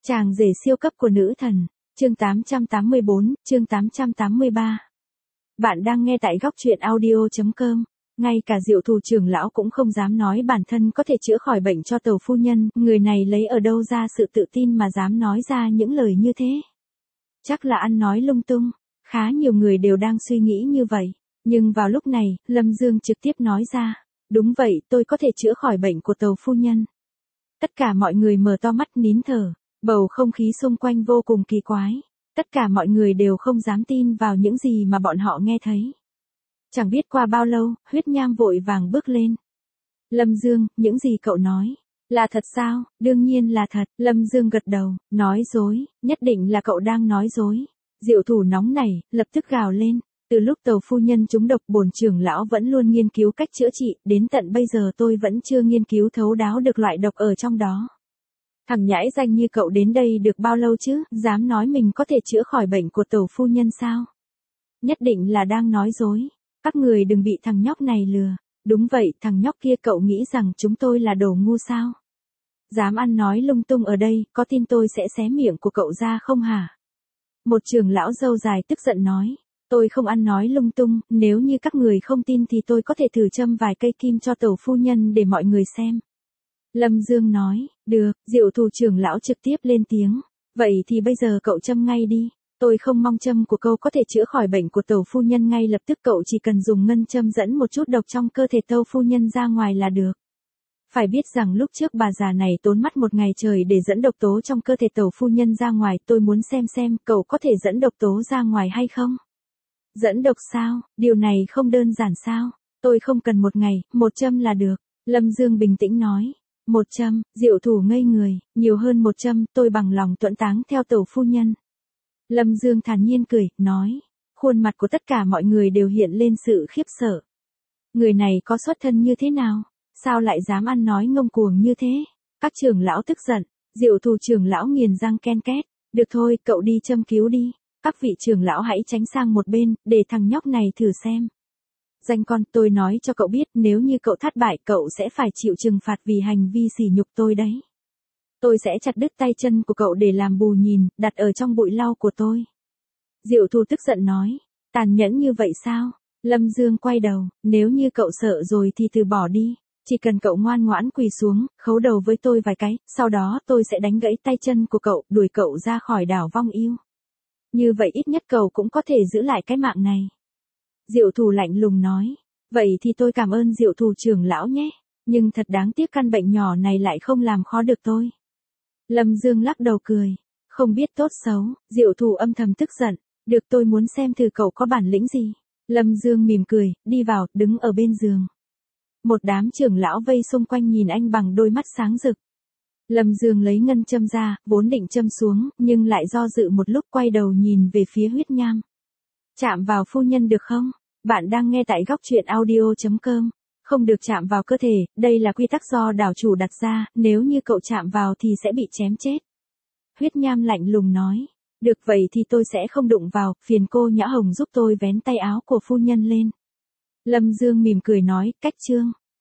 Chàng rể siêu cấp của nữ thần, chương 884, chương 883. Bạn đang nghe tại góc truyện audio.com. Ngay cả Diệu Thù trưởng lão cũng không dám nói bản thân có thể chữa khỏi bệnh cho Tầu phu nhân, người này lấy ở đâu ra sự tự tin mà dám nói ra những lời như thế. Chắc là ăn nói lung tung, khá nhiều người đều đang suy nghĩ như vậy. Nhưng vào lúc này, Lâm Dương trực tiếp nói ra, đúng vậy, tôi có thể chữa khỏi bệnh của Tầu phu nhân. Tất cả mọi người mở to mắt nín thở, bầu không khí xung quanh vô cùng kỳ quái. Tất cả mọi người đều không dám tin vào những gì mà bọn họ nghe thấy. Chẳng biết qua bao lâu, Huyết Nham vội vàng bước lên. Lâm Dương, những gì cậu nói, là thật sao? Đương nhiên là thật. Lâm Dương gật đầu, nói dối, nhất định là cậu đang nói dối. Diệu Thù nóng nảy, lập tức gào lên. Từ lúc Tầu phu nhân trúng độc, bổn trưởng lão vẫn luôn nghiên cứu cách chữa trị, đến tận bây giờ tôi vẫn chưa nghiên cứu thấu đáo được loại độc ở trong đó. Thằng nhãi danh như cậu đến đây được bao lâu chứ, dám nói mình có thể chữa khỏi bệnh của Tầu phu nhân sao? Nhất định là đang nói dối. Các người đừng bị thằng nhóc này lừa. Đúng vậy, thằng nhóc kia, cậu nghĩ rằng chúng tôi là đồ ngu sao? Dám ăn nói lung tung ở đây, có tin tôi sẽ xé miệng của cậu ra không hả? Một trưởng lão râu dài tức giận nói. Tôi không ăn nói lung tung, nếu như các người không tin thì tôi có thể thử châm vài cây kim cho Tầu phu nhân để mọi người xem. Lâm Dương nói, được. Diệu Thù trưởng lão trực tiếp lên tiếng. Vậy thì bây giờ cậu châm ngay đi. Tôi không mong châm của cậu có thể chữa khỏi bệnh của Tầu phu nhân ngay lập tức, cậu chỉ cần dùng ngân châm dẫn một chút độc trong cơ thể Tầu phu nhân ra ngoài là được. Phải biết rằng lúc trước bà già này tốn mất một ngày trời để dẫn độc tố trong cơ thể Tầu phu nhân ra ngoài, tôi muốn xem cậu có thể dẫn độc tố ra ngoài hay không. Dẫn độc sao? Điều này không đơn giản sao? Tôi không cần một ngày, một châm là được. Lâm Dương bình tĩnh nói. Một châm, Diệu Thù ngây người, nhiều hơn một châm, tôi bằng lòng tuẫn táng theo Tầu phu nhân. Lâm Dương thản nhiên cười, nói. Khuôn mặt của tất cả mọi người đều hiện lên sự khiếp sợ. Người này có xuất thân như thế nào? Sao lại dám ăn nói ngông cuồng như thế? Các trưởng lão tức giận. Diệu Thù trưởng lão nghiền răng ken két. Được thôi, cậu đi châm cứu đi. Các vị trưởng lão hãy tránh sang một bên, để thằng nhóc này thử xem. Danh con, tôi nói cho cậu biết, nếu như cậu thất bại, cậu sẽ phải chịu trừng phạt vì hành vi sỉ nhục tôi đấy. Tôi sẽ chặt đứt tay chân của cậu để làm bù nhìn, đặt ở trong bụi lau của tôi. Diệu Thù tức giận nói, tàn nhẫn như vậy sao? Lâm Dương quay đầu, nếu như cậu sợ rồi thì từ bỏ đi. Chỉ cần cậu ngoan ngoãn quỳ xuống, khấu đầu với tôi vài cái, sau đó tôi sẽ đánh gãy tay chân của cậu, đuổi cậu ra khỏi đảo vong yêu. Như vậy ít nhất cậu cũng có thể giữ lại cái mạng này. Diệu Thù lạnh lùng nói. Vậy thì tôi cảm ơn Diệu Thù trưởng lão nhé. Nhưng thật đáng tiếc căn bệnh nhỏ này lại không làm khó được tôi. Lâm Dương lắc đầu cười. Không biết tốt xấu, Diệu Thù âm thầm tức giận. Được, tôi muốn xem thử cậu có bản lĩnh gì. Lâm Dương mỉm cười, đi vào, đứng ở bên giường. Một đám trưởng lão vây xung quanh nhìn anh bằng đôi mắt sáng rực. Lâm Dương lấy ngân châm ra, vốn định châm xuống, nhưng lại do dự một lúc, quay đầu nhìn về phía Huyết Nham. Chạm vào phu nhân được không? Bạn đang nghe tại góc truyện audio.com. Không được chạm vào cơ thể, đây là quy tắc do đảo chủ đặt ra, nếu như cậu chạm vào thì sẽ bị chém chết. Huyết Nham lạnh lùng nói. Được, vậy thì tôi sẽ không đụng vào, phiền cô Nhã Hồng giúp tôi vén tay áo của phu nhân lên. Lâm Dương mỉm cười nói, cách chương.